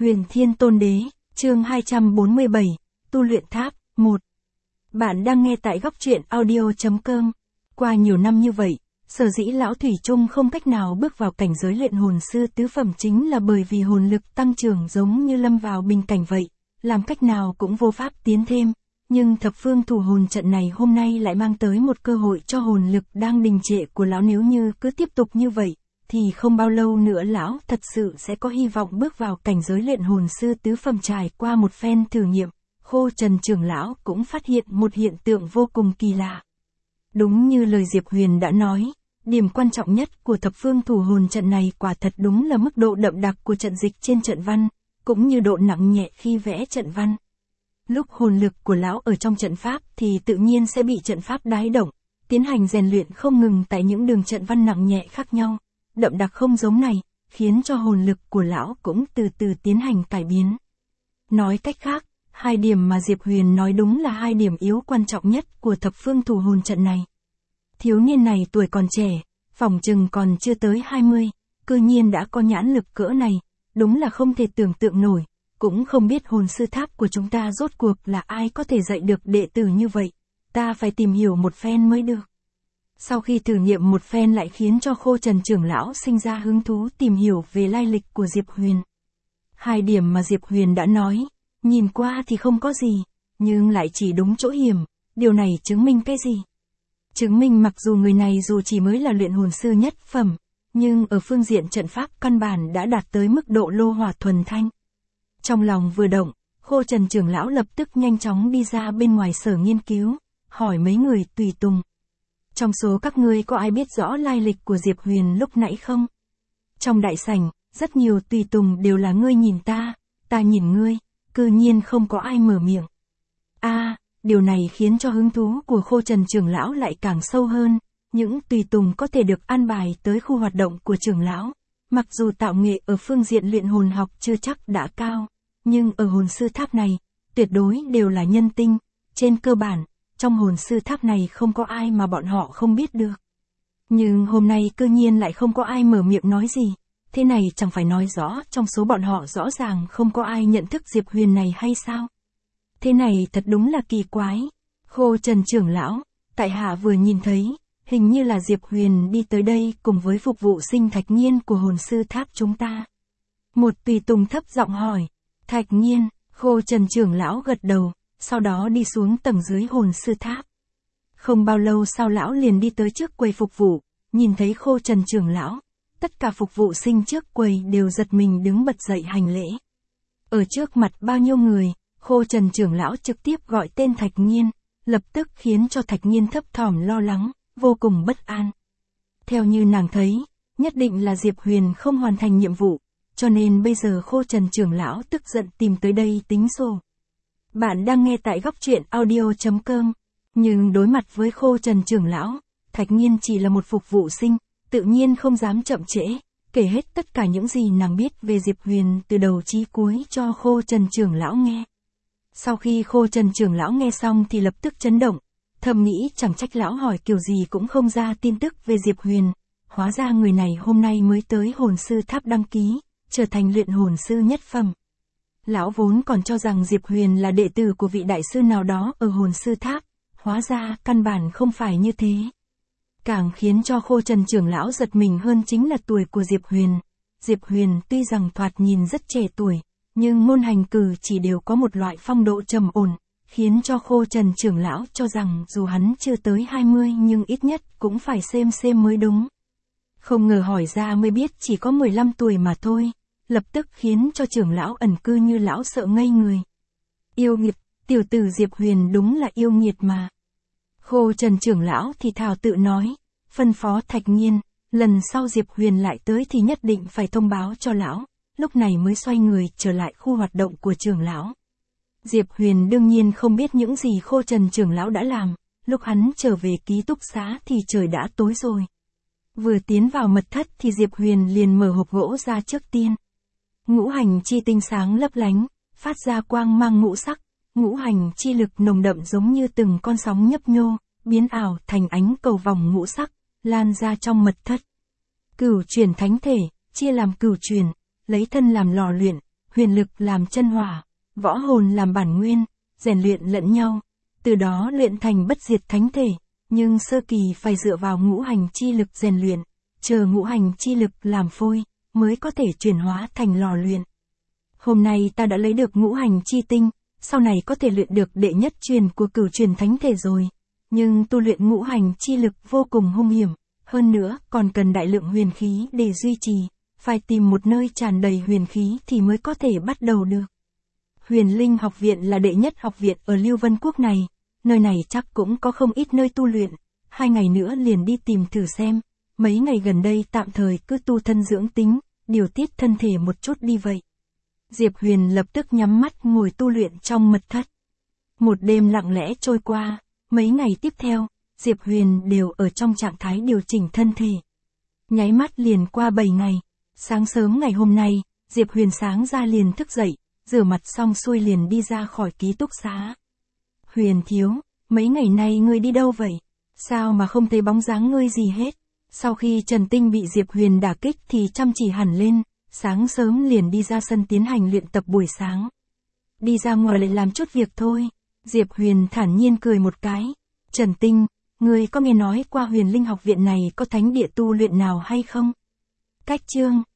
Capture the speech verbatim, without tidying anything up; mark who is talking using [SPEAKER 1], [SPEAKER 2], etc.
[SPEAKER 1] Huyền Thiên Tôn Đế, chương hai trăm bốn mươi bảy, Tu luyện tháp, một. Bạn đang nghe tại góc truyện audio.com. Qua nhiều năm như vậy, sở dĩ lão Thủy Chung không cách nào bước vào cảnh giới luyện hồn sư tứ phẩm chính là bởi vì hồn lực tăng trưởng giống như lâm vào bình cảnh vậy, làm cách nào cũng vô pháp tiến thêm. Nhưng thập phương thủ hồn trận này hôm nay lại mang tới một cơ hội cho hồn lực đang đình trệ của lão, nếu như cứ tiếp tục như vậy, thì không bao lâu nữa lão thật sự sẽ có hy vọng bước vào cảnh giới luyện hồn sư tứ phẩm. Trải qua một phen thử nghiệm, Khô Trần trưởng lão cũng phát hiện một hiện tượng vô cùng kỳ lạ. Đúng như lời Diệp Huyền đã nói, điểm quan trọng nhất của thập phương thủ hồn trận này quả thật đúng là mức độ đậm đặc của trận dịch trên trận văn, cũng như độ nặng nhẹ khi vẽ trận văn. Lúc hồn lực của lão ở trong trận pháp thì tự nhiên sẽ bị trận pháp đái động, tiến hành rèn luyện không ngừng tại những đường trận văn nặng nhẹ khác nhau, đậm đặc không giống này, khiến cho hồn lực của lão cũng từ từ tiến hành cải biến. Nói cách khác, hai điểm mà Diệp Huyền nói đúng là hai điểm yếu quan trọng nhất của thập phương thủ hồn trận này. Thiếu niên này tuổi còn trẻ, phỏng chừng còn chưa tới hai mươi, cư nhiên đã có nhãn lực cỡ này, đúng là không thể tưởng tượng nổi. Cũng không biết hồn sư tháp của chúng ta rốt cuộc là ai có thể dạy được đệ tử như vậy, ta phải tìm hiểu một phen mới được. Sau khi thử nghiệm một phen lại khiến cho Khô Trần trưởng lão sinh ra hứng thú tìm hiểu về lai lịch của Diệp Huyền. Hai điểm mà Diệp Huyền đã nói, nhìn qua thì không có gì, nhưng lại chỉ đúng chỗ hiểm, điều này chứng minh cái gì? Chứng minh mặc dù người này dù chỉ mới là luyện hồn sư nhất phẩm, nhưng ở phương diện trận pháp căn bản đã đạt tới mức độ lô hỏa thuần thanh. Trong lòng vừa động, Khô Trần trưởng lão lập tức nhanh chóng đi ra bên ngoài sở nghiên cứu, hỏi mấy người tùy tùng. Trong số các ngươi có ai biết rõ lai lịch của Diệp Huyền lúc nãy không? Trong đại sảnh, rất nhiều tùy tùng đều là ngươi nhìn ta, ta nhìn ngươi, cư nhiên không có ai mở miệng. A, à, điều này khiến cho hứng thú của Khô Trần trưởng lão lại càng sâu hơn, những tùy tùng có thể được an bài tới khu hoạt động của trưởng lão, mặc dù tạo nghệ ở phương diện luyện hồn học chưa chắc đã cao, nhưng ở hồn sư tháp này, tuyệt đối đều là nhân tinh, trên cơ bản, trong hồn sư tháp này không có ai mà bọn họ không biết được. Nhưng hôm nay cơ nhiên lại không có ai mở miệng nói gì, thế này chẳng phải nói rõ trong số bọn họ rõ ràng không có ai nhận thức Diệp Huyền này hay sao? Thế này thật đúng là kỳ quái. Khô Trần trưởng lão, tại hạ vừa nhìn thấy, hình như là Diệp Huyền đi tới đây cùng với phục vụ sinh Thạch Nhiên của hồn sư tháp chúng ta. Một tùy tùng thấp giọng hỏi. Thạch Nhiên, Khô Trần trưởng lão gật đầu, sau đó đi xuống tầng dưới hồn sư tháp. Không bao lâu sau lão liền đi tới trước quầy phục vụ, nhìn thấy Khô Trần trưởng lão, tất cả phục vụ sinh trước quầy đều giật mình đứng bật dậy hành lễ. Ở trước mặt bao nhiêu người, Khô Trần trưởng lão trực tiếp gọi tên Thạch Nhiên, lập tức khiến cho Thạch Nhiên thấp thỏm lo lắng, vô cùng bất an. Theo như nàng thấy, nhất định là Diệp Huyền không hoàn thành nhiệm vụ, cho nên bây giờ Khô Trần trưởng lão tức giận tìm tới đây tính sổ. Bạn đang nghe tại góc truyện audio.com, nhưng đối mặt với Khô Trần trưởng lão, Thạch Nhiên chỉ là một phục vụ sinh, tự nhiên không dám chậm trễ, kể hết tất cả những gì nàng biết về Diệp Huyền từ đầu chí cuối cho Khô Trần trưởng lão nghe. Sau khi Khô Trần trưởng lão nghe xong thì lập tức chấn động, thầm nghĩ chẳng trách lão hỏi kiểu gì cũng không ra tin tức về Diệp Huyền, hóa ra người này hôm nay mới tới hồn sư tháp đăng ký, trở thành luyện hồn sư nhất phẩm. Lão vốn còn cho rằng Diệp Huyền là đệ tử của vị đại sư nào đó ở hồn sư tháp, hóa ra căn bản không phải như thế. Càng khiến cho Khô Trần trưởng lão giật mình hơn chính là tuổi của Diệp Huyền. Diệp Huyền tuy rằng thoạt nhìn rất trẻ tuổi, nhưng ngôn hành cử chỉ đều có một loại phong độ trầm ổn, khiến cho Khô Trần trưởng lão cho rằng dù hắn chưa tới hai mươi nhưng ít nhất cũng phải xem xem mới đúng. Không ngờ hỏi ra mới biết chỉ có mười lăm tuổi mà thôi, lập tức khiến cho trưởng lão ẩn cư như lão sợ ngây người. Yêu nghiệt, tiểu tử Diệp Huyền đúng là yêu nghiệt mà. Khô Trần trưởng lão thì thào tự nói, phân phó Thạch Nhiên, lần sau Diệp Huyền lại tới thì nhất định phải thông báo cho lão, lúc này mới xoay người trở lại khu hoạt động của trưởng lão. Diệp Huyền đương nhiên không biết những gì Khô Trần trưởng lão đã làm, lúc hắn trở về ký túc xá thì trời đã tối rồi. Vừa tiến vào mật thất thì Diệp Huyền liền mở hộp gỗ ra trước tiên. Ngũ hành chi tinh sáng lấp lánh, phát ra quang mang ngũ sắc, ngũ hành chi lực nồng đậm giống như từng con sóng nhấp nhô, biến ảo thành ánh cầu vòng ngũ sắc, lan ra trong mật thất. Cửu chuyển thánh thể, chia làm cửu chuyển, lấy thân làm lò luyện, huyền lực làm chân hỏa, võ hồn làm bản nguyên, rèn luyện lẫn nhau, từ đó luyện thành bất diệt thánh thể, nhưng sơ kỳ phải dựa vào ngũ hành chi lực rèn luyện, chờ ngũ hành chi lực làm phôi, mới có thể chuyển hóa thành lò luyện. Hôm nay ta đã lấy được ngũ hành chi tinh, sau này có thể luyện được đệ nhất truyền của cửu truyền thánh thể rồi, nhưng tu luyện ngũ hành chi lực vô cùng hung hiểm, hơn nữa còn cần đại lượng huyền khí để duy trì, phải tìm một nơi tràn đầy huyền khí thì mới có thể bắt đầu được. Huyền Linh học viện là đệ nhất học viện ở Lưu Vân Quốc này, nơi này chắc cũng có không ít nơi tu luyện, hai ngày nữa liền đi tìm thử xem, mấy ngày gần đây tạm thời cứ tu thân dưỡng tính, điều tiết thân thể một chút đi vậy. Diệp Huyền lập tức nhắm mắt ngồi tu luyện trong mật thất. Một đêm lặng lẽ trôi qua, mấy ngày tiếp theo, Diệp Huyền đều ở trong trạng thái điều chỉnh thân thể. Nháy mắt liền qua bảy ngày, sáng sớm ngày hôm nay, Diệp Huyền sáng ra liền thức dậy, rửa mặt xong xuôi liền đi ra khỏi ký túc xá. Huyền thiếu, mấy ngày nay ngươi đi đâu vậy? Sao mà không thấy bóng dáng ngươi gì hết? Sau khi Trần Tinh bị Diệp Huyền đả kích thì chăm chỉ hẳn lên, sáng sớm liền đi ra sân tiến hành luyện tập buổi sáng. Đi ra ngoài lại làm chút việc thôi. Diệp Huyền thản nhiên cười một cái. Trần Tinh, ngươi có nghe nói qua Huyền Linh học viện này có thánh địa tu luyện nào hay không? Cách chương